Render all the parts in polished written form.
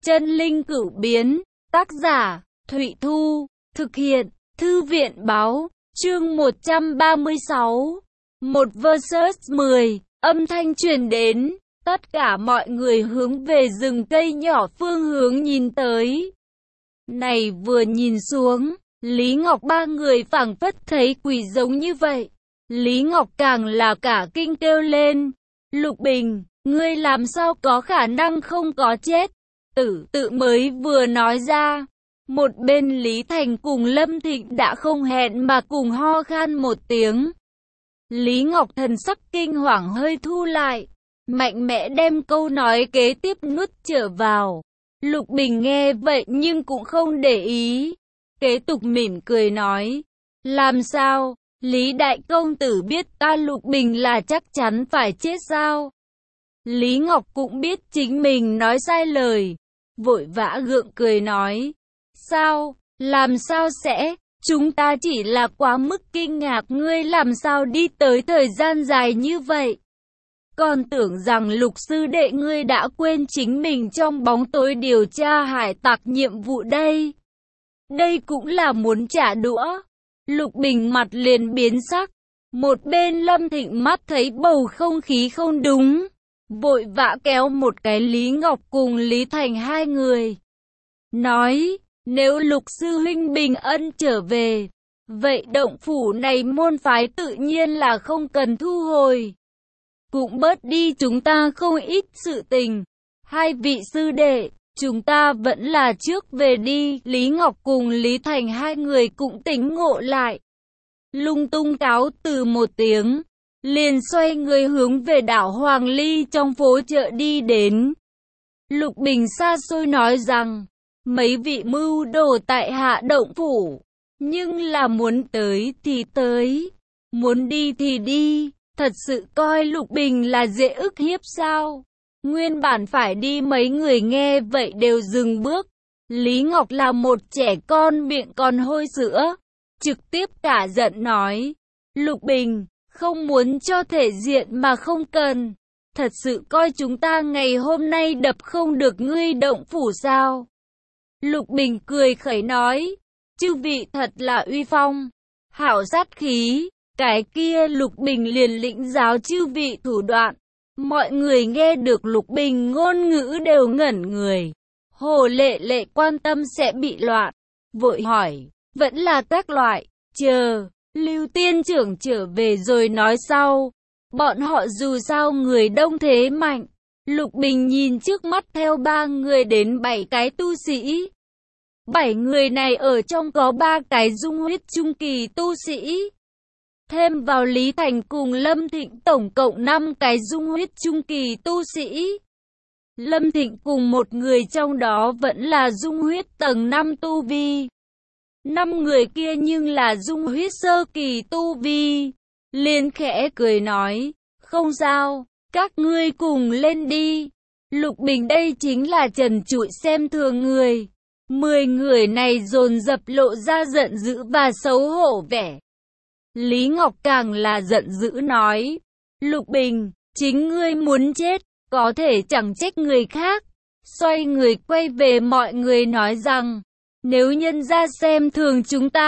Chân linh cửu biến, tác giả, Thụy Thu, thực hiện, Thư viện báo, chương 136, một versus 10, âm thanh truyền đến, tất cả mọi người hướng về rừng cây nhỏ phương hướng nhìn tới. Này vừa nhìn xuống, Lý Ngọc ba người phảng phất thấy quỷ giống như vậy. Lý Ngọc càng là cả kinh kêu lên, Lục Bình, ngươi làm sao có khả năng không có chết? Tự mới vừa nói ra. Một bên Lý Thành cùng Lâm Thịnh đã không hẹn mà cùng ho khan một tiếng. Lý Ngọc thần sắc kinh hoàng hơi thu lại, mạnh mẽ đem câu nói kế tiếp nuốt trở vào. Lục Bình nghe vậy nhưng cũng không để ý, kế tục mỉm cười nói, làm sao, Lý Đại Công Tử biết ta Lục Bình là chắc chắn phải chết sao? Lý Ngọc cũng biết chính mình nói sai lời, vội vã gượng cười nói, sao, làm sao sẽ, chúng ta chỉ là quá mức kinh ngạc ngươi làm sao đi tới thời gian dài như vậy. Còn tưởng rằng Lục sư đệ ngươi đã quên chính mình trong bóng tối điều tra hải tặc nhiệm vụ đây. Đây cũng là muốn trả đũa. Lục Bình mặt liền biến sắc. Một bên Lâm Thịnh mắt thấy bầu không khí không đúng, vội vã kéo một cái Lý Ngọc cùng Lý Thành hai người. Nói, nếu Lục sư huynh bình ân trở về, vậy động phủ này môn phái tự nhiên là không cần thu hồi. Cũng bớt đi chúng ta không ít sự tình. Hai vị sư đệ, chúng ta vẫn là trước về đi. Lý Ngọc cùng Lý Thành hai người cũng tỉnh ngộ lại. Lung tung cáo từ một tiếng, liền xoay người hướng về đảo Hoàng Ly trong phố chợ đi đến. Lục Bình xa xôi nói rằng, mấy vị mưu đồ tại hạ động phủ, nhưng là muốn tới thì tới, muốn đi thì đi. Thật sự coi Lục Bình là dễ ức hiếp sao? Nguyên bản phải đi mấy người nghe vậy đều dừng bước. Lý Ngọc là một trẻ con miệng còn hôi sữa, trực tiếp cả giận nói, Lục Bình, không muốn cho thể diện mà không cần. Thật sự coi chúng ta ngày hôm nay đập không được ngươi động phủ sao? Lục Bình cười khẩy nói, chư vị thật là uy phong, hảo sát khí. Cái kia Lục Bình liền lĩnh giáo chư vị thủ đoạn. Mọi người nghe được Lục Bình ngôn ngữ đều ngẩn người. Hồ Lệ Lệ quan tâm sẽ bị loạn, vội hỏi, vẫn là các loại, chờ, Lưu Tiên trưởng trở về rồi nói sau. Bọn họ dù sao người đông thế mạnh. Lục Bình nhìn trước mắt theo 3 người đến 7 cái tu sĩ. 7 người này ở trong có 3 cái dung huyết trung kỳ tu sĩ. Thêm vào Lý Thành cùng Lâm Thịnh tổng cộng 5 cái dung huyết trung kỳ tu sĩ. Lâm Thịnh cùng một người trong đó vẫn là dung huyết tầng 5 tu vi. 5 người kia nhưng là dung huyết sơ kỳ tu vi. Liền khẽ cười nói, không sao, các ngươi cùng lên đi. Lục Bình đây chính là trần trụi xem thường người. 10 người này dồn dập lộ ra giận dữ và xấu hổ vẻ. Lý Ngọc càng là giận dữ nói, Lục Bình, chính ngươi muốn chết, có thể chẳng trách người khác. Xoay người quay về mọi người nói rằng, nếu nhân ra xem thường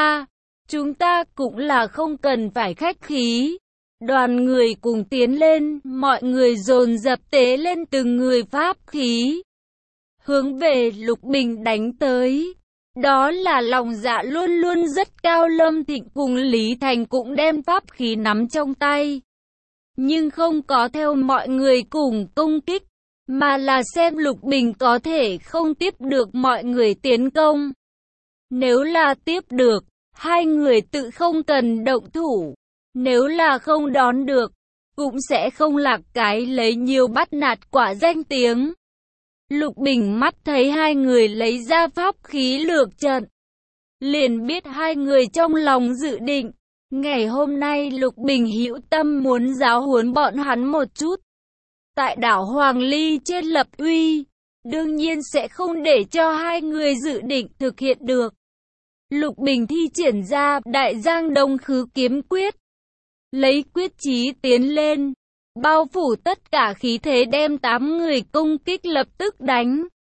chúng ta cũng là không cần phải khách khí. Đoàn người cùng tiến lên, mọi người dồn dập tế lên từng người pháp khí, hướng về Lục Bình đánh tới. Đó là lòng dạ luôn luôn rất cao. Lâm Thịnh cùng Lý Thành cũng đem pháp khí nắm trong tay, nhưng không có theo mọi người cùng công kích, mà là xem Lục Bình có thể không tiếp được mọi người tiến công. Nếu là tiếp được, hai người tự không cần động thủ. Nếu là không đón được, cũng sẽ không lạc cái lấy nhiều bắt nạt quả danh tiếng. Lục Bình mắt thấy hai người lấy ra pháp khí lược trận, liền biết hai người trong lòng dự định. Ngày hôm nay Lục Bình hữu tâm muốn giáo huấn bọn hắn một chút. Tại đảo Hoàng Ly trên lập uy, đương nhiên sẽ không để cho hai người dự định thực hiện được. Lục Bình thi triển ra Đại Giang Đông Khứ Kiếm Quyết, lấy quyết chí tiến lên, bao phủ tất cả khí thế đem 8 người công kích lập tức đánh.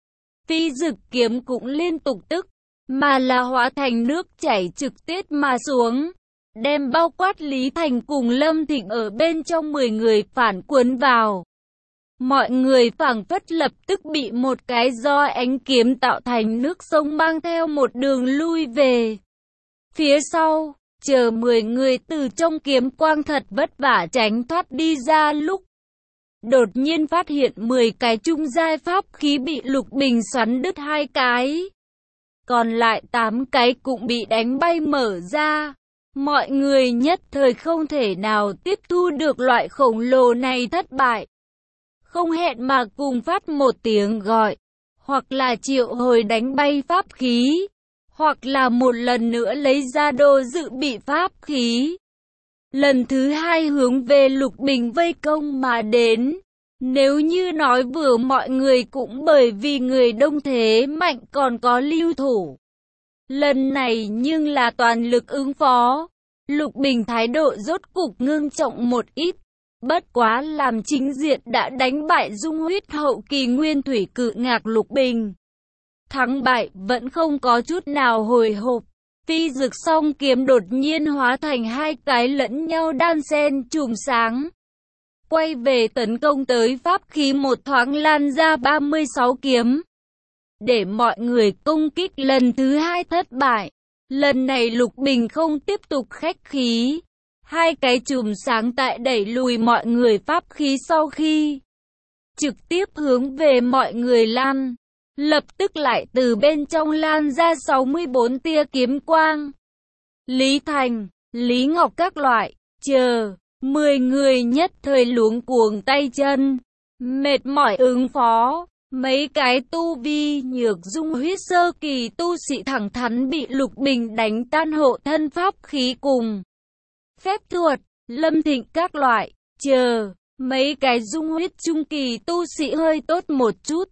Phi dực kiếm cũng liên tục tức, mà là hóa thành nước chảy trực tiếp mà xuống, đem bao quát Lý Thành cùng Lâm Thịnh ở bên trong 10 người phản cuốn vào. Mọi người phảng phất lập tức bị một cái do ánh kiếm tạo thành nước sông mang theo một đường lui về phía sau, chờ 10 người từ trong kiếm quang thật vất vả tránh thoát đi ra lúc đột nhiên phát hiện 10 cái trung giai pháp khí bị Lục Bình xoắn đứt 2 cái. Còn lại 8 cái cũng bị đánh bay mở ra. Mọi người nhất thời không thể nào tiếp thu được loại khổng lồ này thất bại. Không hẹn mà cùng phát một tiếng gọi, hoặc là triệu hồi đánh bay pháp khí, hoặc là một lần nữa lấy ra đồ dự bị pháp khí. Lần thứ 2 hướng về Lục Bình vây công mà đến. Nếu như nói vừa mọi người cũng bởi vì người đông thế mạnh còn có lưu thủ. Lần này nhưng là toàn lực ứng phó. Lục Bình thái độ rốt cục ngưng trọng một ít. Bất quá làm chính diện đã đánh bại dung huyết hậu kỳ nguyên thủy cự ngạc Lục Bình. Thắng bại vẫn không có chút nào hồi hộp. Phi dực song kiếm đột nhiên hóa thành 2 cái lẫn nhau đan xen chùm sáng. Quay về tấn công tới pháp khí một thoáng lan ra 36 kiếm. Để mọi người công kích lần thứ 2 thất bại. Lần này Lục Bình không tiếp tục khách khí. 2 cái chùm sáng tại đẩy lùi mọi người pháp khí sau khi trực tiếp hướng về mọi người lan. Lập tức lại từ bên trong lan ra 64 tia kiếm quang. Lý Thành, Lý Ngọc các loại, 10 người nhất thời luống cuống tay chân, mệt mỏi ứng phó. Mấy cái tu vi nhược dung huyết sơ kỳ tu sĩ thẳng thắn bị Lục Bình đánh tan hộ thân pháp khí cùng phép thuật. Lâm Thịnh các loại, mấy cái dung huyết trung kỳ tu sĩ hơi tốt một chút.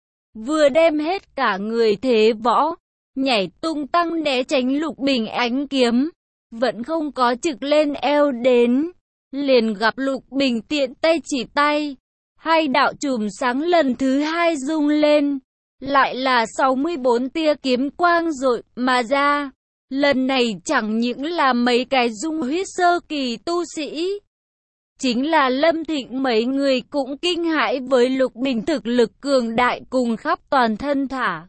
Vừa đem hết cả người thế võ, nhảy tung tăng né tránh Lục Bình ánh kiếm. Vẫn không có trực lên eo đến. Liền gặp Lục Bình tiện tay chỉ tay. 2 đạo chùm sáng lần thứ 2 rung lên. Lại là 64 tia kiếm quang rội mà ra. Lần này chẳng những là mấy cái dung huyết sơ kỳ tu sĩ. Chính là Lâm Thịnh mấy người cũng kinh hãi với Lục Bình thực lực cường đại cùng khắp toàn thân thả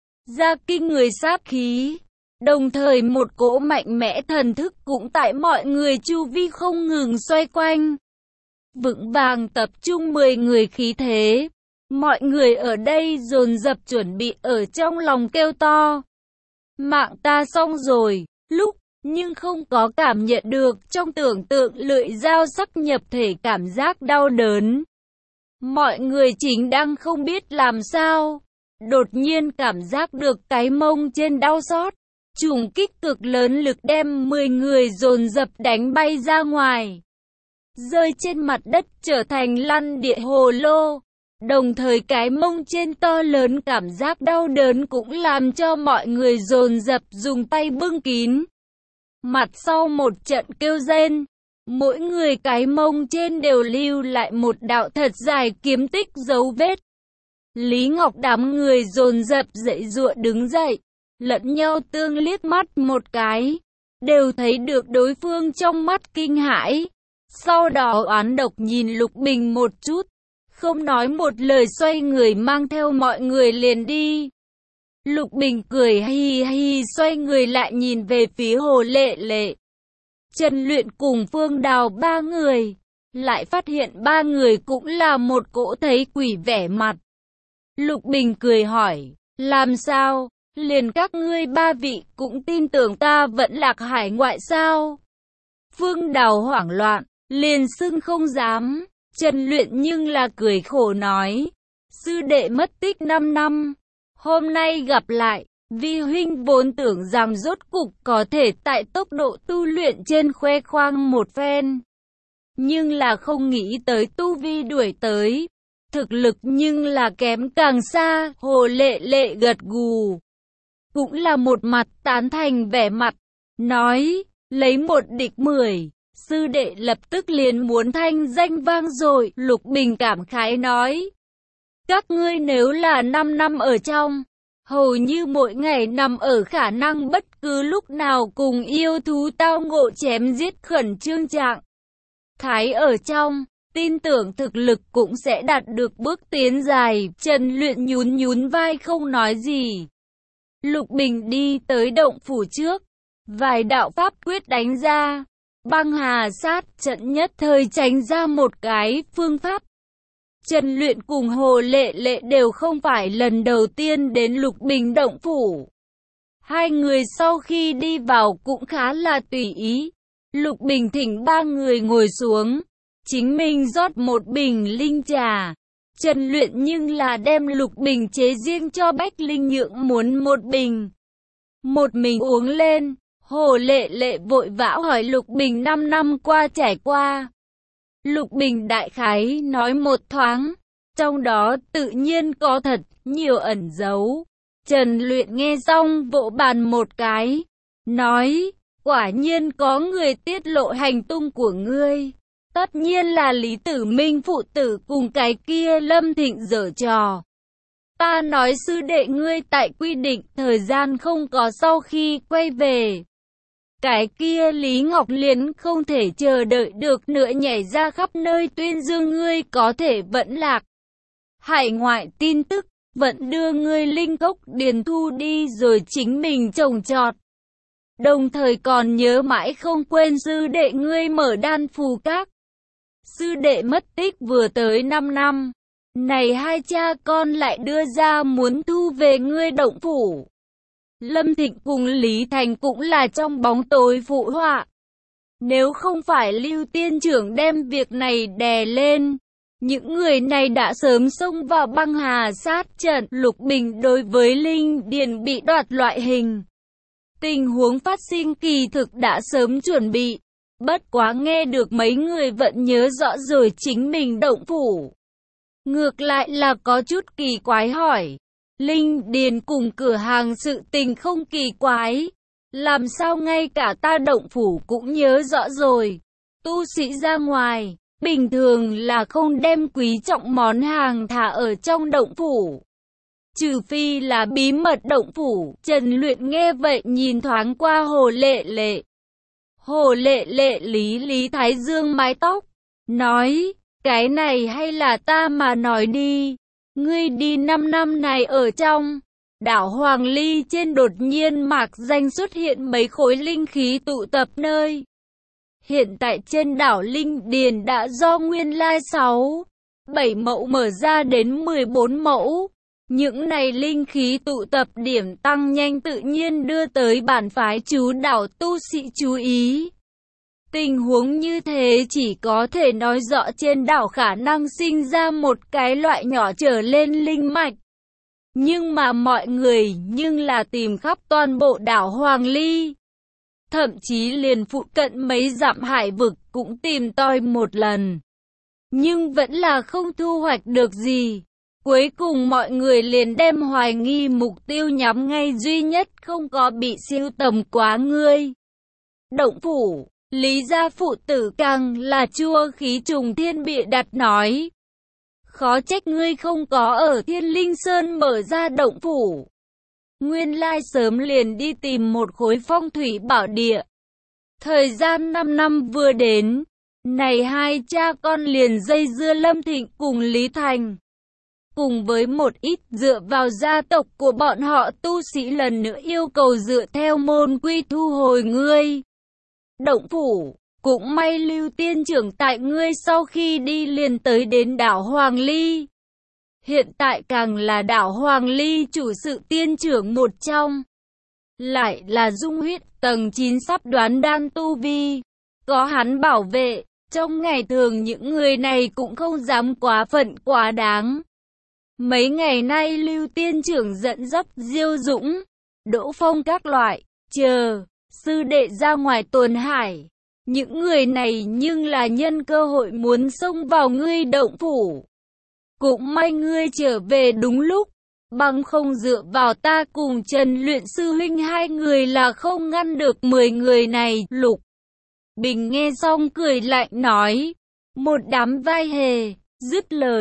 ra kinh người sát khí. Đồng thời một cỗ mạnh mẽ thần thức cũng tại mọi người chu vi không ngừng xoay quanh. Vững vàng tập trung 10 người khí thế. Mọi người ở đây dồn dập chuẩn bị ở trong lòng kêu to. Mạng ta xong rồi, lúc nhưng không có cảm nhận được trong tưởng tượng lưỡi dao sắc nhập thể cảm giác đau đớn. Mọi người chính đang không biết làm sao. Đột nhiên cảm giác được cái mông trên đau xót. Trùng kích cực lớn lực đem 10 người dồn dập đánh bay ra ngoài. Rơi trên mặt đất trở thành lăn địa hồ lô. Đồng thời cái mông trên to lớn cảm giác đau đớn cũng làm cho mọi người dồn dập dùng tay bưng kín. Mặt sau một trận kêu rên. Mỗi người cái mông trên đều lưu lại một đạo thật dài kiếm tích dấu vết. Lý Ngọc đám người dồn dập dậy giụa đứng dậy. Lẫn nhau tương liếc mắt một cái. Đều thấy được đối phương trong mắt kinh hãi. Sau đó oán độc nhìn Lục Bình một chút. Không nói một lời xoay người mang theo mọi người liền đi. Lục Bình cười hi hi xoay người lại nhìn về phía Hồ Lệ Lệ. Trần Luyện cùng Phương Đào 3 người. Lại phát hiện 3 người cũng là một cỗ thấy quỷ vẻ mặt. Lục Bình cười hỏi, làm sao? Liền các ngươi 3 vị cũng tin tưởng ta vẫn lạc hải ngoại sao? Phương Đào hoảng loạn, liền xưng không dám. Trần Luyện nhưng là cười khổ nói, sư đệ mất tích 5 năm. Hôm nay gặp lại, vi huynh vốn tưởng rằng rốt cục có thể tại tốc độ tu luyện trên khoe khoang một phen. Nhưng là không nghĩ tới tu vi đuổi tới. Thực lực nhưng là kém càng xa. Hồ Lệ Lệ gật gù. Cũng là một mặt tán thành vẻ mặt. Nói, lấy 1 địch 10. Sư đệ lập tức liền muốn thanh danh vang dội. Lục Bình cảm khái nói. Các ngươi nếu là 5 năm ở trong, hầu như mỗi ngày nằm ở khả năng bất cứ lúc nào cùng yêu thú tao ngộ chém giết khẩn trương trạng thái ở trong, tin tưởng thực lực cũng sẽ đạt được bước tiến dài. Trần Luyện nhún nhún vai không nói gì. Lục Bình đi tới động phủ trước, vài đạo pháp quyết đánh ra, băng hà sát trận nhất thời tránh ra một cái phương pháp. Trần Luyện cùng Hồ Lệ Lệ đều không phải lần đầu tiên đến Lục Bình động phủ. Hai người sau khi đi vào cũng khá là tùy ý. Lục Bình thỉnh ba người ngồi xuống, chính mình rót một bình linh trà. Trần Luyện nhưng là đem Lục Bình chế riêng cho Bách Linh Nhượng muốn một bình. Một mình uống lên, Hồ Lệ Lệ vội vã hỏi Lục Bình 5 năm qua trải qua. Lục Bình đại khái nói một thoáng, trong đó tự nhiên có thật nhiều ẩn giấu. Trần Luyện nghe xong vỗ bàn một cái, nói, quả nhiên có người tiết lộ hành tung của ngươi. Tất nhiên là Lý Tử Minh phụ tử cùng cái kia Lâm Thịnh giở trò. Ta nói sư đệ ngươi tại quy định thời gian không có sau khi quay về. Cái kia Lý Ngọc Liên không thể chờ đợi được nữa nhảy ra khắp nơi tuyên dương ngươi có thể vẫn lạc. Hải ngoại tin tức, vẫn đưa ngươi linh cốc điền thu đi rồi chính mình trồng trọt. Đồng thời còn nhớ mãi không quên sư đệ ngươi mở đan phù các. Sư đệ mất tích vừa tới 5 năm. Này hai cha con lại đưa ra muốn thu về ngươi động phủ. Lâm Thịnh cùng Lý Thành cũng là trong bóng tối phụ họa. Nếu không phải Lưu Tiên Trưởng đem việc này đè lên, những người này đã sớm xông vào băng hà sát trận. Lục Bình đối với Linh Điền bị đoạt loại hình. Tình huống phát sinh kỳ thực đã sớm chuẩn bị. Bất quá nghe được mấy người vẫn nhớ rõ rồi chính mình động phủ. Ngược lại là có chút kỳ quái hỏi. Linh Điền cùng cửa hàng sự tình không kỳ quái. Làm sao ngay cả ta động phủ cũng nhớ rõ rồi. Tu sĩ ra ngoài, bình thường là không đem quý trọng món hàng thả ở trong động phủ. Trừ phi là bí mật động phủ. Trần Luyện nghe vậy nhìn thoáng qua Hồ Lệ Lệ. Hồ Lệ Lệ lý thái dương mái tóc, nói, cái này hay là ta mà nói đi. Ngươi đi 5 năm này ở trong đảo Hoàng Ly trên đột nhiên mạc danh xuất hiện mấy khối linh khí tụ tập nơi. Hiện tại trên đảo Linh Điền đã do nguyên lai 7 mẫu mở ra đến 14 mẫu. Những này linh khí tụ tập điểm tăng nhanh tự nhiên đưa tới bản phái chú đảo tu sĩ chú ý. Tình huống như thế chỉ có thể nói rõ trên đảo khả năng sinh ra một cái loại nhỏ trở lên linh mạch. Nhưng mà mọi người nhưng là tìm khắp toàn bộ đảo Hoàng Ly. Thậm chí liền phụ cận mấy dặm hải vực cũng tìm tòi một lần. Nhưng vẫn là không thu hoạch được gì. Cuối cùng mọi người liền đem hoài nghi mục tiêu nhắm ngay duy nhất không có bị siêu tầm quá ngươi. Động phủ, Lý gia phụ tử càng là chua khí trùng thiên bịa đặt nói. Khó trách ngươi không có ở Thiên Linh Sơn mở ra động phủ. Nguyên lai sớm liền đi tìm một khối phong thủy bảo địa. Thời gian 5 năm vừa đến, này hai cha con liền dây dưa Lâm Thịnh cùng Lý Thành. Cùng với một ít dựa vào gia tộc của bọn họ tu sĩ lần nữa yêu cầu dựa theo môn quy thu hồi ngươi. Động phủ, cũng may Lưu Tiên Trưởng tại ngươi sau khi đi liền tới đến đảo Hoàng Ly. Hiện tại càng là đảo Hoàng Ly chủ sự tiên trưởng một trong. Lại là dung huyết tầng 9 sắp đoán đan tu vi. Có hắn bảo vệ, trong ngày thường những người này cũng không dám quá phận quá đáng. Mấy ngày nay Lưu Tiên Trưởng dẫn dắt Diêu Dũng, Đỗ Phong các loại, sư đệ ra ngoài tuần hải. Những người này nhưng là nhân cơ hội muốn xông vào ngươi động phủ. Cũng may ngươi trở về đúng lúc, bằng không dựa vào ta cùng Trần Luyện sư huynh hai người là không ngăn được 10 người này. Lục Bình nghe xong cười lạnh nói, một đám vai hề, dứt lời,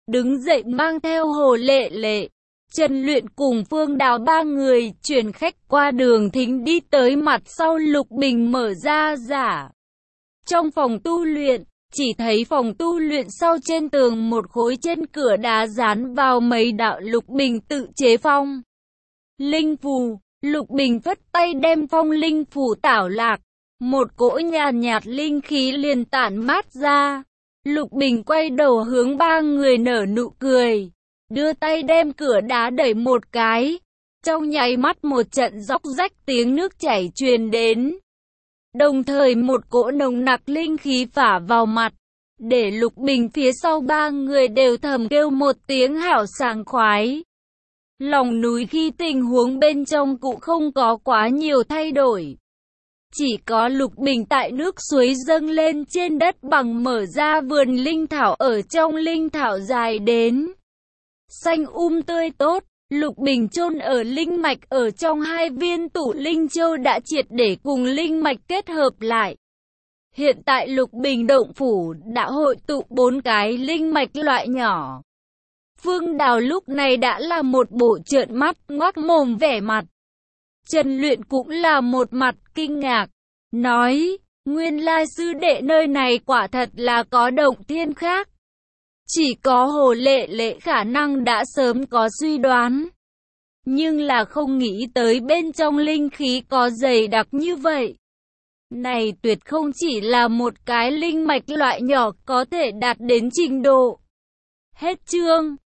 đứng dậy mang theo Hồ Lệ Lệ, Trần Luyện cùng Phương Đào ba người chuyển khách qua đường thính đi tới mặt sau Lục Bình mở ra giả. Trong phòng tu luyện, chỉ thấy phòng tu luyện sau trên tường một khối trên cửa đá dán vào mấy đạo Lục Bình tự chế phong linh phù. Lục Bình phất tay đem phong linh phù tảo lạc, một cỗ nhàn nhạt linh khí liền tản mát ra. Lục Bình quay đầu hướng ba người nở nụ cười, đưa tay đem cửa đá đẩy một cái. Trong nháy mắt một trận róc rách tiếng nước chảy truyền đến. Đồng thời một cỗ nồng nặc linh khí phả vào mặt, để Lục Bình phía sau ba người đều thầm kêu một tiếng hảo sảng khoái. Lòng núi khi tình huống bên trong cũng không có quá nhiều thay đổi. Chỉ có Lục Bình tại nước suối dâng lên trên đất bằng mở ra vườn linh thảo ở trong linh thảo dài đến xanh tươi tốt. Lục Bình chôn ở linh mạch ở trong hai viên tụ linh châu đã triệt để cùng linh mạch kết hợp lại. Hiện tại Lục Bình động phủ đã hội tụ 4 cái linh mạch loại nhỏ. Phương Đào lúc này đã là một bộ trợn mắt ngoác mồm vẻ mặt. Trần Luyện cũng là một mặt kinh ngạc, nói, nguyên lai sư đệ nơi này quả thật là có động thiên khác. Chỉ có Hồ Lệ Lệ khả năng đã sớm có suy đoán, nhưng là không nghĩ tới bên trong linh khí có dày đặc như vậy. Này tuyệt không chỉ là một cái linh mạch loại nhỏ có thể đạt đến trình độ. Hết chương.